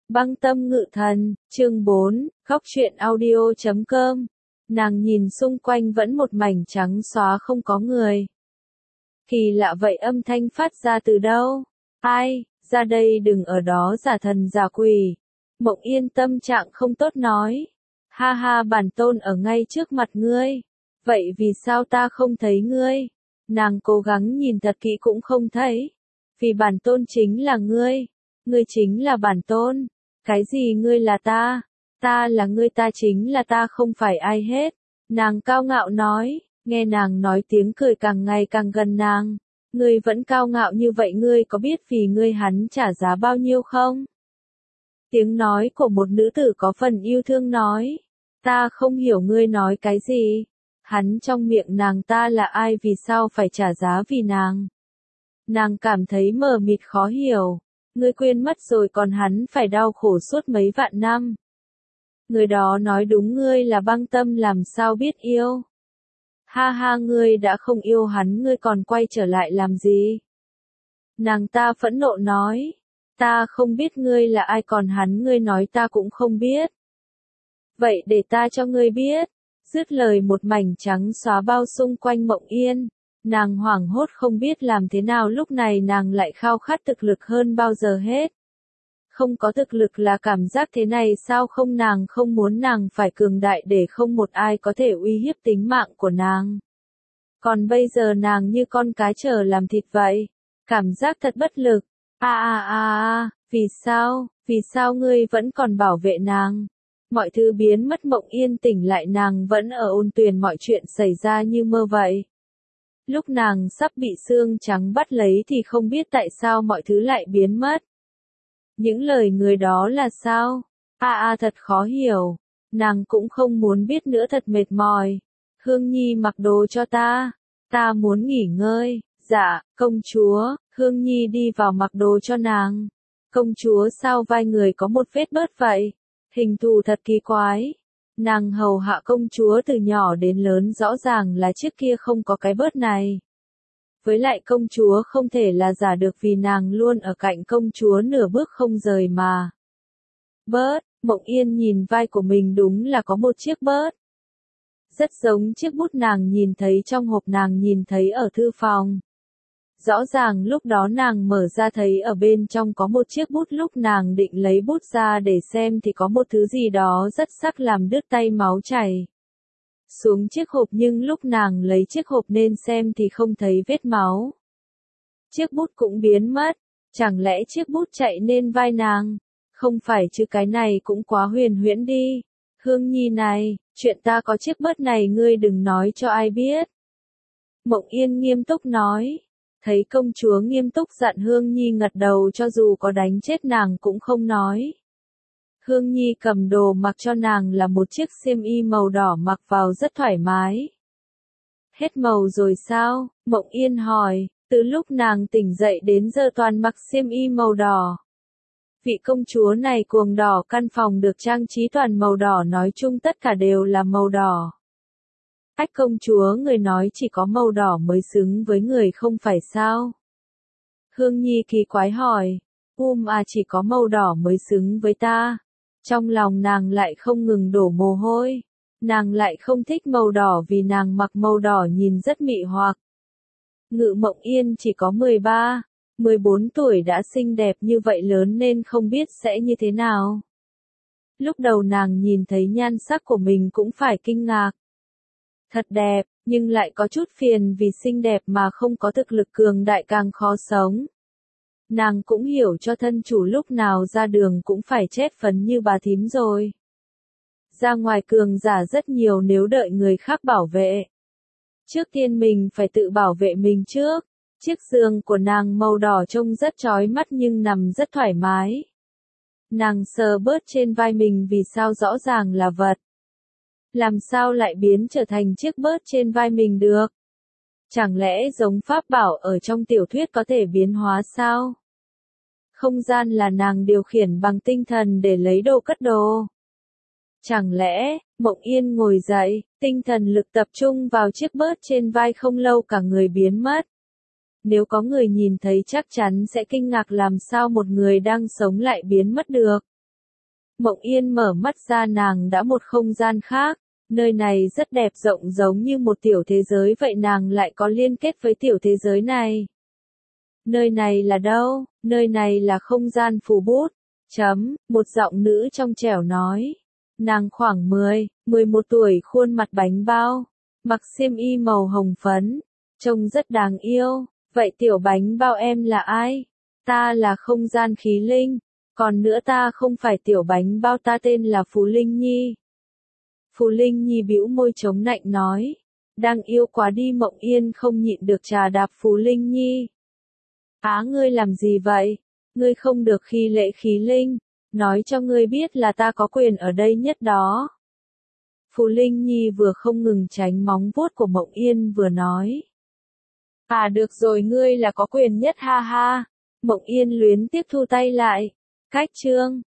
Băng tâm ngự thần, chương 4, khóc truyện audio.com. Nàng nhìn xung quanh vẫn một mảnh trắng xóa không có người. Kỳ lạ vậy, âm thanh phát ra từ đâu? Ai, ra đây, đừng ở đó giả thần giả quỷ. Mộng Yên tâm trạng không tốt nói. Ha ha, bản tôn ở ngay trước mặt ngươi. Vậy vì sao ta không thấy ngươi? Nàng cố gắng nhìn thật kỹ cũng không thấy. Vì bản tôn chính là ngươi. Ngươi chính là bản tôn. Cái gì ngươi là ta? Ta là ngươi, ta chính là ta, không phải ai hết. Nàng cao ngạo nói, nghe nàng nói tiếng cười càng ngày càng gần nàng. Ngươi vẫn cao ngạo như vậy, ngươi có biết vì ngươi hắn trả giá bao nhiêu không? Tiếng nói của một nữ tử có phần yêu thương nói. Ta không hiểu ngươi nói cái gì. Hắn trong miệng nàng ta là ai, vì sao phải trả giá vì nàng? Nàng cảm thấy mờ mịt khó hiểu. Ngươi quên mất rồi, còn hắn phải đau khổ suốt mấy vạn năm. Người đó nói đúng, ngươi là băng tâm, làm sao biết yêu? Ha ha, ngươi đã không yêu hắn, ngươi còn quay trở lại làm gì? Nàng ta phẫn nộ nói. Ta không biết ngươi là ai, còn hắn ngươi nói ta cũng không biết. Vậy để ta cho ngươi biết. Dứt lời, một mảnh trắng xóa bao xung quanh Mộng Yên. Nàng hoảng hốt không biết làm thế nào, lúc này nàng lại khao khát thực lực hơn bao giờ hết. Không có thực lực là cảm giác thế này sao không? Nàng không muốn nàng phải cường đại để không một ai có thể uy hiếp tính mạng của nàng. Còn bây giờ nàng như con cá chờ làm thịt vậy. Cảm giác thật bất lực. Vì sao ngươi vẫn còn bảo vệ nàng? Mọi thứ biến mất, Mộng Yên tỉnh lại, nàng vẫn ở ôn tuyền, mọi chuyện xảy ra như mơ vậy. Lúc nàng sắp bị xương trắng bắt lấy thì không biết tại sao mọi thứ lại biến mất. Những lời người đó là sao? Thật khó hiểu. Nàng cũng không muốn biết nữa, thật mệt mỏi. Hương Nhi mặc đồ cho ta. Ta muốn nghỉ ngơi. Dạ, công chúa. Hương Nhi đi vào mặc đồ cho nàng. Công chúa, sao vai người có một vết bớt vậy? Hình thù thật kỳ quái. Nàng hầu hạ công chúa từ nhỏ đến lớn, rõ ràng là trước kia không có cái bớt này. Với lại công chúa không thể là giả được, vì nàng luôn ở cạnh công chúa nửa bước không rời mà. Bớt, Mộng Yên nhìn vai của mình, đúng là có một chiếc bớt. Rất giống chiếc bút nàng nhìn thấy trong hộp nàng nhìn thấy ở thư phòng. Rõ ràng lúc đó nàng mở ra thấy ở bên trong có một chiếc bút, lúc nàng định lấy bút ra để xem thì có một thứ gì đó rất sắc làm đứt tay, máu chảy xuống chiếc hộp, nhưng lúc nàng lấy chiếc hộp nên xem thì không thấy vết máu. Chiếc bút cũng biến mất. Chẳng lẽ chiếc bút chạy nên vai nàng? Không phải chứ, cái này cũng quá huyền huyễn đi. Hương Nhi này, chuyện ta có chiếc bớt này ngươi đừng nói cho ai biết. Mộng Yên nghiêm túc nói. Thấy công chúa nghiêm túc dặn, Hương Nhi gật đầu, cho dù có đánh chết nàng cũng không nói. Hương Nhi cầm đồ mặc cho nàng là một chiếc xiêm y màu đỏ, mặc vào rất thoải mái. Hết màu rồi sao? Mộng Yên hỏi. Từ lúc nàng tỉnh dậy đến giờ toàn mặc xiêm y màu đỏ. Vị công chúa này cuồng đỏ, căn phòng được trang trí toàn màu đỏ, nói chung tất cả đều là màu đỏ. Ách, công chúa, người nói chỉ có màu đỏ mới xứng với người không phải sao? Hương Nhi kỳ quái hỏi. Chỉ có màu đỏ mới xứng với ta. Trong lòng nàng lại không ngừng đổ mồ hôi. Nàng lại không thích màu đỏ vì nàng mặc màu đỏ nhìn rất mị hoặc. Ngự Mộng Yên chỉ có 13, 14 tuổi đã xinh đẹp như vậy, lớn nên không biết sẽ như thế nào. Lúc đầu nàng nhìn thấy nhan sắc của mình cũng phải kinh ngạc. Thật đẹp, nhưng lại có chút phiền vì xinh đẹp mà không có thực lực cường đại càng khó sống. Nàng cũng hiểu cho thân chủ lúc nào ra đường cũng phải chét phấn như bà thím rồi. Ra ngoài cường giả rất nhiều, nếu đợi người khác bảo vệ. Trước tiên mình phải tự bảo vệ mình trước. Chiếc giường của nàng màu đỏ trông rất chói mắt nhưng nằm rất thoải mái. Nàng sờ bớt trên vai mình, vì sao rõ ràng là vật. Làm sao lại biến trở thành chiếc bớt trên vai mình được? Chẳng lẽ giống pháp bảo ở trong tiểu thuyết có thể biến hóa sao? Không gian là nàng điều khiển bằng tinh thần để lấy đồ cất đồ. Chẳng lẽ, Mộng Yên ngồi dậy, tinh thần lực tập trung vào chiếc bớt trên vai, không lâu cả người biến mất. Nếu có người nhìn thấy chắc chắn sẽ kinh ngạc, làm sao một người đang sống lại biến mất được. Mộng Yên mở mắt ra, nàng đã một không gian khác. Nơi này rất đẹp, rộng giống như một tiểu thế giới vậy, nàng lại có liên kết với tiểu thế giới này. Nơi này là đâu? Nơi này là không gian phù bút. Một giọng nữ trong trẻo nói. Nàng khoảng 11 tuổi, khuôn mặt bánh bao, mặc xiêm y màu hồng phấn, trông rất đáng yêu. Vậy tiểu bánh bao em là ai? Ta là không gian khí linh. Còn nữa, ta không phải tiểu bánh bao, ta tên là Phù Linh Nhi. Phù Linh Nhi bĩu môi chống nạnh nói. Đang yêu quá đi. Mộng Yên không nhịn được trà đạp Phù Linh Nhi. Á, ngươi làm gì vậy? Ngươi không được khi lễ khí linh. Nói cho ngươi biết là ta có quyền ở đây nhất đó. Phù Linh Nhi vừa không ngừng tránh móng vuốt của Mộng Yên vừa nói. À được rồi, ngươi là có quyền nhất, ha ha. Mộng Yên luyến tiếc thu tay lại. Cách chương